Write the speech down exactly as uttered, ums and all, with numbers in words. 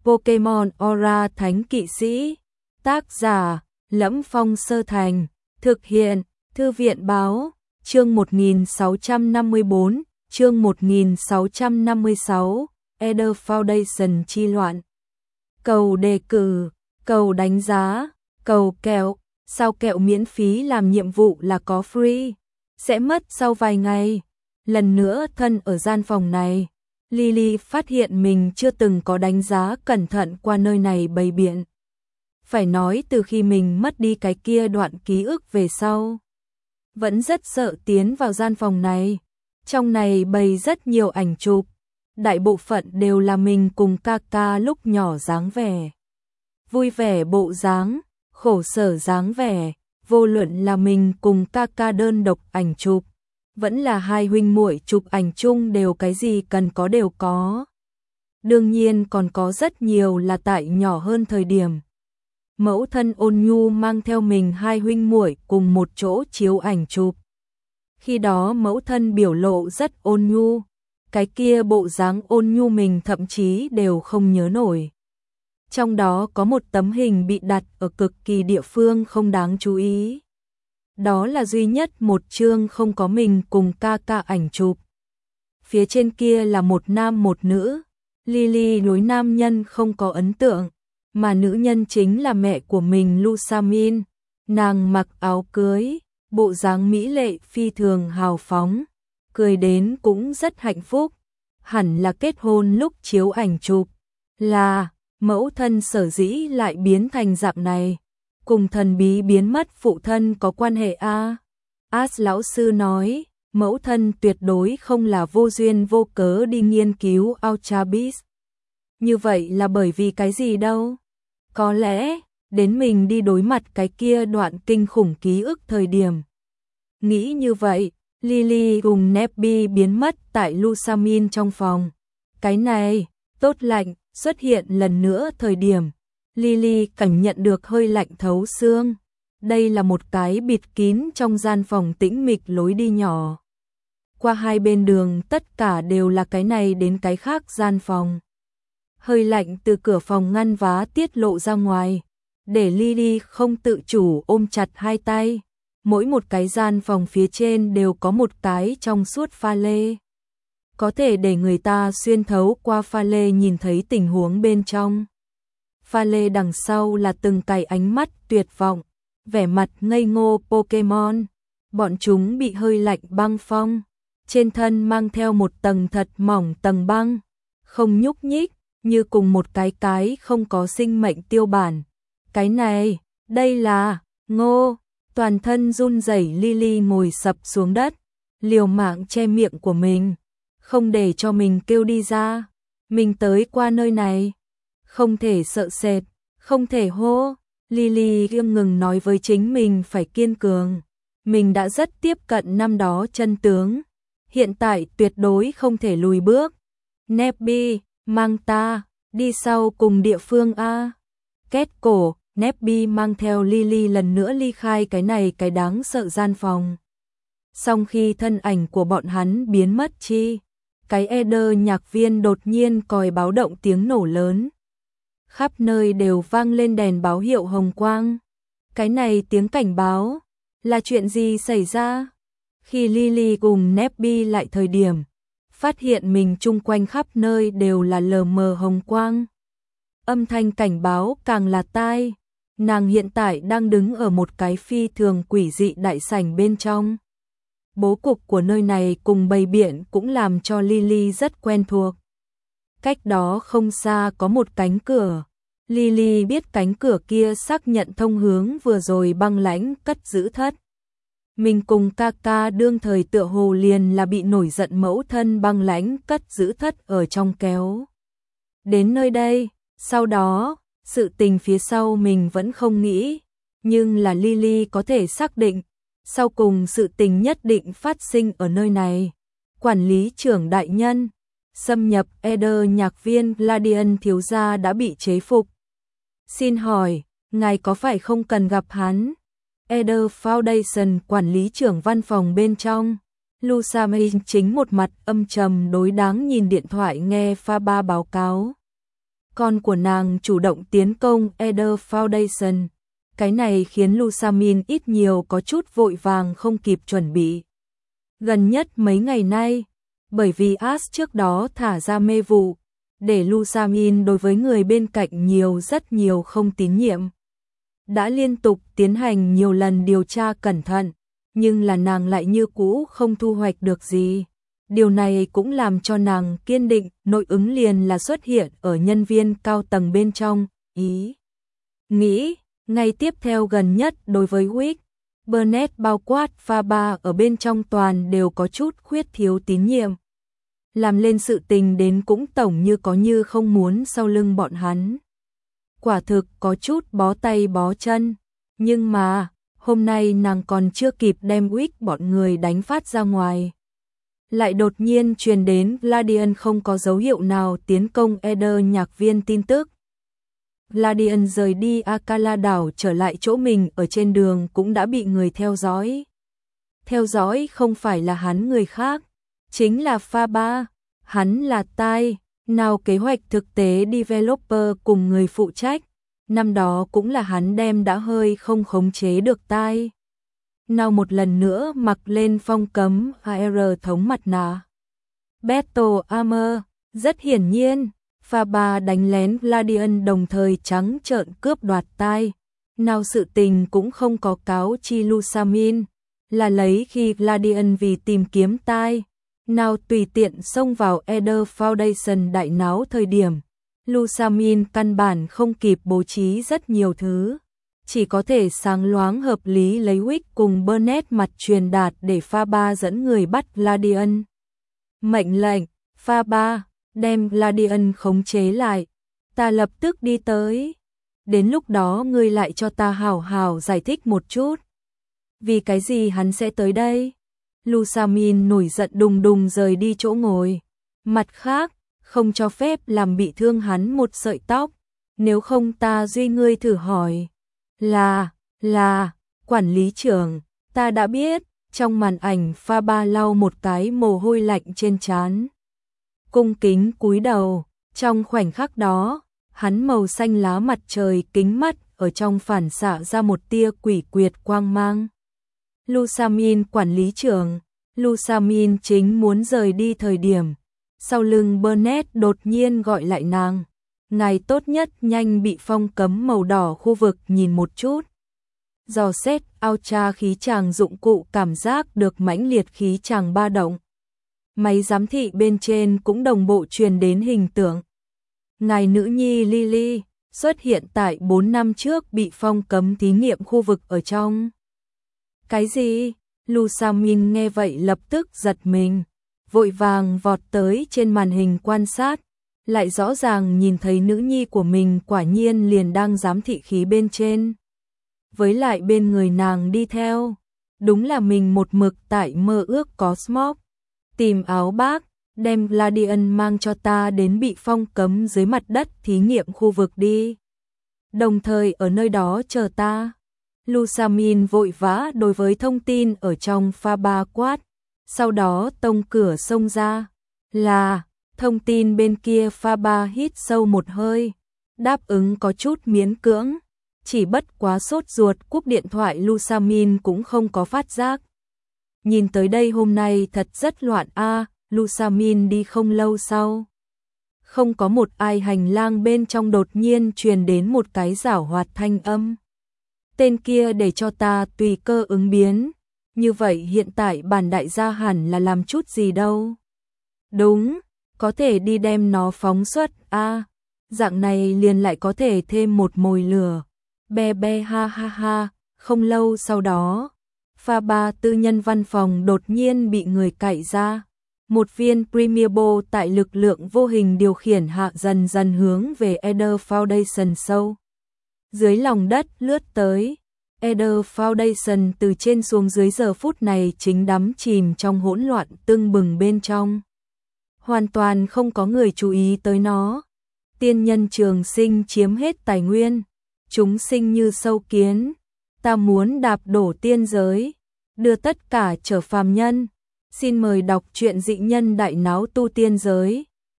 Pokemon Aura Thánh Kỵ Sĩ. Tác giả: Lẫm Phong Sơ Thành. Thực hiện: Thư viện báo. Chương một nghìn sáu trăm năm mươi bốn, chương một nghìn sáu trăm năm mươi sáu, Eder Foundation chi loạn. Cầu đề cử, cầu đánh giá, cầu kẹo, sao kẹo miễn phí làm nhiệm vụ là có free, sẽ mất sau vài ngày. Lần nữa thân ở gian phòng này, Lily phát hiện mình chưa từng có đánh giá cẩn thận qua nơi này bày biện. Phải nói từ khi mình mất đi cái kia đoạn ký ức về sau, vẫn rất sợ tiến vào gian phòng này. Trong này bày rất nhiều ảnh chụp, đại bộ phận đều là mình cùng Kaka lúc nhỏ dáng vẻ. Vui vẻ bộ dáng, khổ sở dáng vẻ, vô luận là mình cùng Kaka đơn độc ảnh chụp, vẫn là hai huynh muội chụp ảnh chung đều cái gì cần có đều có. Đương nhiên còn có rất nhiều là tại nhỏ hơn thời điểm. Mẫu thân Ôn Nhu mang theo mình hai huynh muội cùng một chỗ chiếu ảnh chụp. Khi đó mẫu thân biểu lộ rất ôn nhu, cái kia bộ dáng ôn nhu mình thậm chí đều không nhớ nổi. Trong đó có một tấm hình bị đặt ở cực kỳ địa phương không đáng chú ý. Đó là duy nhất một chương không có mình cùng Kaka ảnh chụp. Phía trên kia là một nam một nữ. Lily đối nam nhân không có ấn tượng, mà nữ nhân chính là mẹ của mình Lusamin. Nàng mặc áo cưới, bộ dáng mỹ lệ phi thường hào phóng, cười đến cũng rất hạnh phúc. Hẳn là kết hôn lúc chiếu ảnh chụp. Là mẫu thân sở dĩ lại biến thành dạng này, cùng thần bí biến mất phụ thân có quan hệ a? As lão sư nói, mẫu thân tuyệt đối không là vô duyên vô cớ đi nghiên cứu Ultra Beast. Như vậy là bởi vì cái gì đâu? Có lẽ đến mình đi đối mặt cái kia đoạn kinh khủng ký ức thời điểm. Nghĩ như vậy, Lily cùng Nebby biến mất tại Lusamin trong phòng. Cái này, tốt lạnh, xuất hiện lần nữa thời điểm. Lily cảm nhận được hơi lạnh thấu xương. Đây là một cái bịt kín trong gian phòng tĩnh mịch lối đi nhỏ. Qua hai bên đường tất cả đều là cái này đến cái khác gian phòng. Hơi lạnh từ cửa phòng ngăn vá tiết lộ ra ngoài, để Lily không tự chủ ôm chặt hai tay. Mỗi một cái gian phòng phía trên đều có một cái trong suốt pha lê. Có thể để người ta xuyên thấu qua pha lê nhìn thấy tình huống bên trong. Pha lê đằng sau là từng cái ánh mắt tuyệt vọng, vẻ mặt ngây ngô Pokemon. Bọn chúng bị hơi lạnh băng phong, trên thân mang theo một tầng thật mỏng tầng băng, không nhúc nhích, như cùng một cái cái không có sinh mệnh tiêu bản. Cái này, đây là, ngô, toàn thân run rẩy Lily ngồi sập xuống đất, liều mạng che miệng của mình, không để cho mình kêu đi ra. Mình tới qua nơi này, không thể sợ sệt, không thể hô. Lily kiêng ngừng nói với chính mình phải kiên cường. Mình đã rất tiếp cận năm đó chân tướng, hiện tại tuyệt đối không thể lùi bước. Nebby, mang ta đi sau cùng địa phương a. Két cổ, Nebby mang theo Lily lần nữa ly khai cái này cái đáng sợ gian phòng. Sau khi thân ảnh của bọn hắn biến mất chi, cái Eder nhạc viên đột nhiên còi báo động tiếng nổ lớn. Khắp nơi đều vang lên đèn báo hiệu hồng quang. Cái này tiếng cảnh báo, là chuyện gì xảy ra? Khi Lily cùng Nebby lại thời điểm, phát hiện mình chung quanh khắp nơi đều là lờ mờ hồng quang. Âm thanh cảnh báo càng là tai. Nàng hiện tại đang đứng ở một cái phi thường quỷ dị đại sảnh bên trong. Bố cục của nơi này cùng bày biện cũng làm cho Lily rất quen thuộc. Cách đó không xa có một cánh cửa. Lily biết cánh cửa kia xác nhận thông hướng vừa rồi băng lãnh cất giữ thất. Mình cùng Kaka đương thời tựa hồ liền là bị nổi giận mẫu thân băng lãnh cất giữ thất ở trong kéo. Đến nơi đây, sau đó, sự tình phía sau mình vẫn không nghĩ, nhưng là Lily có thể xác định, sau cùng sự tình nhất định phát sinh ở nơi này. Quản lý trưởng đại nhân, xâm nhập Eder nhạc viên Gladian thiếu gia đã bị chế phục. Xin hỏi, ngài có phải không cần gặp hắn? Eder Foundation quản lý trưởng văn phòng bên trong. Lusamin chính một mặt âm trầm đối đáng nhìn điện thoại nghe pha ba báo cáo. con của nàng chủ động tiến công Eder Foundation. Cái này khiến Lusamin ít nhiều có chút vội vàng không kịp chuẩn bị. Gần nhất mấy ngày nay, bởi vì Ash trước đó thả ra mê vụ, để Lusamin đối với người bên cạnh nhiều rất nhiều không tín nhiệm. Đã liên tục tiến hành nhiều lần điều tra cẩn thận, nhưng là nàng lại như cũ không thu hoạch được gì. Điều này cũng làm cho nàng kiên định, nội ứng liền là xuất hiện ở nhân viên cao tầng bên trong, ý. Nghĩ, ngay tiếp theo gần nhất đối với Wick, Burnett bao quát pha ba ở bên trong toàn đều có chút khuyết thiếu tín nhiệm. Làm lên sự tình đến cũng tổng như có như không muốn sau lưng bọn hắn. Quả thực có chút bó tay bó chân, nhưng mà, hôm nay nàng còn chưa kịp đem Wick bọn người đánh phát ra ngoài. Lại đột nhiên truyền đến Gladian không có dấu hiệu nào tiến công Eder nhạc viên tin tức. Gladian rời đi Akala đảo trở lại chỗ mình ở trên đường cũng đã bị người theo dõi. Theo dõi không phải là hắn người khác, chính là pha ba, hắn là Tai, nào kế hoạch thực tế developer cùng người phụ trách, năm đó cũng là hắn đem đã hơi không khống chế được Tai. Nào một lần nữa mặc lên phong cấm a rờ thống mặt nạ. Battle Armor, rất hiển nhiên, pha ba đánh lén Gladian đồng thời trắng trợn cướp đoạt Tai. Nào sự tình cũng không có cáo chi Lusamin, là lấy khi Gladian vì tìm kiếm Tai. Nào tùy tiện xông vào Eder Foundation đại náo thời điểm, Lusamin căn bản không kịp bố trí rất nhiều thứ. Chỉ có thể sáng loáng hợp lý lấy Wick cùng Burnett mặt truyền đạt để pha ba dẫn người bắt Gladian. Mệnh lệnh, pha ba, đem Gladian khống chế lại, ta lập tức đi tới. Đến lúc đó ngươi lại cho ta hảo hảo giải thích một chút. Vì cái gì hắn sẽ tới đây? Lusamin nổi giận đùng đùng rời đi chỗ ngồi. Mặt khác, không cho phép làm bị thương hắn một sợi tóc, nếu không ta duy ngươi thử hỏi. Là, là, quản lý trưởng, ta đã biết. Trong màn ảnh pha ba lau một cái mồ hôi lạnh trên trán. Cung kính cúi đầu, trong khoảnh khắc đó, hắn màu xanh lá mặt trời kính mắt ở trong phản xạ ra một tia quỷ quyệt quang mang. Lusamin quản lý trưởng, Lusamin chính muốn rời đi thời điểm, sau lưng Burnett đột nhiên gọi lại nàng. Ngài tốt nhất nhanh bị phong cấm màu đỏ khu vực nhìn một chút. Dò xét ao tra khí tràng dụng cụ cảm giác được mãnh liệt khí tràng ba động. Máy giám thị bên trên cũng đồng bộ truyền đến hình tượng. Ngài nữ nhi Lily xuất hiện tại bốn năm trước bị phong cấm thí nghiệm khu vực ở trong. Cái gì? Lusamin nghe vậy lập tức giật mình, vội vàng vọt tới trên màn hình quan sát, lại rõ ràng nhìn thấy nữ nhi của mình quả nhiên liền đang giám thị khí bên trên. Với lại bên người nàng đi theo, đúng là mình một mực tại mơ ước có Smoke. Tìm áo bác, đem Gladian mang cho ta đến bị phong cấm dưới mặt đất thí nghiệm khu vực đi. Đồng thời ở nơi đó chờ ta. Lusamin vội vã đối với thông tin ở trong pha ba quát, sau đó tông cửa xông ra. Là, thông tin bên kia pha ba hít sâu một hơi, đáp ứng có chút miễn cưỡng. Chỉ bất quá sốt ruột cúp điện thoại Lusamin cũng không có phát giác. Nhìn tới đây hôm nay thật rất loạn a. À, Lusamin đi không lâu sau. Không có một ai hành lang bên trong đột nhiên truyền đến một cái giảo hoạt thanh âm. Tên kia để cho ta tùy cơ ứng biến. Như vậy hiện tại bản đại gia hẳn là làm chút gì đâu. Đúng, có thể đi đem nó phóng xuất a. À, dạng này liền lại có thể thêm một mồi lửa. Be be ha ha ha, không lâu sau đó, pha ba tư nhân văn phòng đột nhiên bị người cậy ra. Một viên Premier Ball tại lực lượng vô hình điều khiển hạ dần dần hướng về Eder Foundation sâu. Dưới lòng đất lướt tới, Eder Foundation từ trên xuống dưới giờ phút này chính đắm chìm trong hỗn loạn tưng bừng bên trong. Hoàn toàn không có người chú ý tới nó. Tiên nhân trường sinh chiếm hết tài nguyên. Chúng sinh như sâu kiến, ta muốn đạp đổ tiên giới, đưa tất cả trở phàm nhân. Xin mời đọc truyện dị nhân đại náo tu tiên giới.